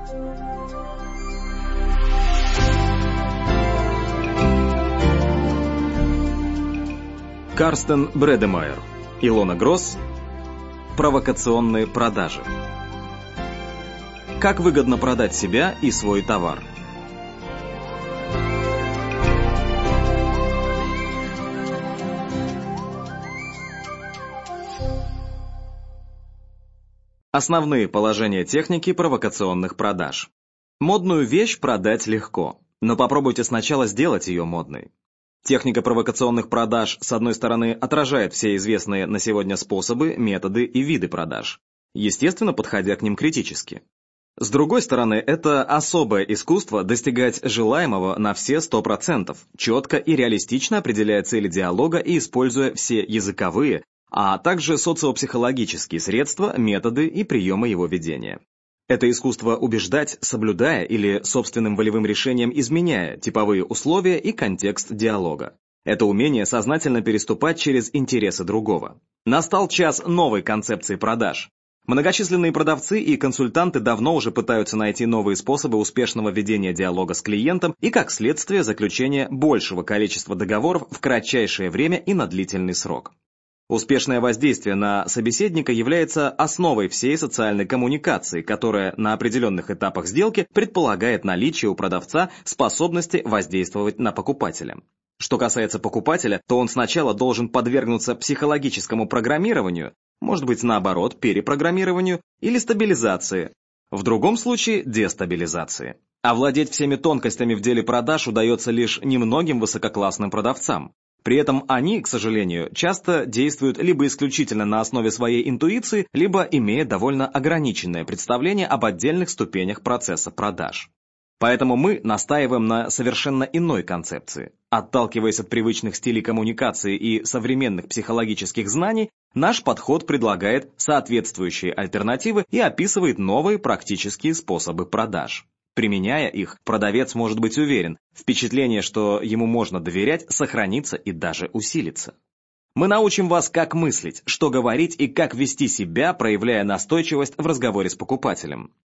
Карстен Бредемайер, Илона Гросс. Провокационные продажи. Как выгодно продать себя и свой товар. Основные положения техники провокационных продаж. Модную вещь продать легко, но попробуйте сначала сделать ее модной. Техника провокационных продаж, с одной стороны, отражает все известные на сегодня способы, методы и виды продаж, естественно, подходя к ним критически. С другой стороны, это особое искусство достигать желаемого на все 100%, четко и реалистично определяя цели диалога и используя все языковые, а также социопсихологические средства, методы и приемы его ведения. Это искусство убеждать, соблюдая или собственным волевым решением изменяя типовые условия и контекст диалога. Это умение сознательно переступать через интересы другого. Настал час новой концепции продаж. Многочисленные продавцы и консультанты давно уже пытаются найти новые способы успешного ведения диалога с клиентом и, как следствие, заключения большего количества договоров в кратчайшее время и на длительный срок. Успешное воздействие на собеседника является основой всей социальной коммуникации, которая на определенных этапах сделки предполагает наличие у продавца способности воздействовать на покупателя. Что касается покупателя, то он сначала должен подвергнуться психологическому программированию, может быть, наоборот, перепрограммированию или стабилизации, в другом случае дестабилизации. Овладеть всеми тонкостями в деле продаж удается лишь немногим высококлассным продавцам. При этом они, к сожалению, часто действуют либо исключительно на основе своей интуиции, либо имея довольно ограниченное представление об отдельных ступенях процесса продаж. Поэтому мы настаиваем на совершенно иной концепции. Отталкиваясь от привычных стилей коммуникации и современных психологических знаний, наш подход предлагает соответствующие альтернативы и описывает новые практические способы продаж. Применяя их, продавец может быть уверен, впечатление, что ему можно доверять, сохранится и даже усилится. Мы научим вас, как мыслить, что говорить и как вести себя, проявляя настойчивость в разговоре с покупателем.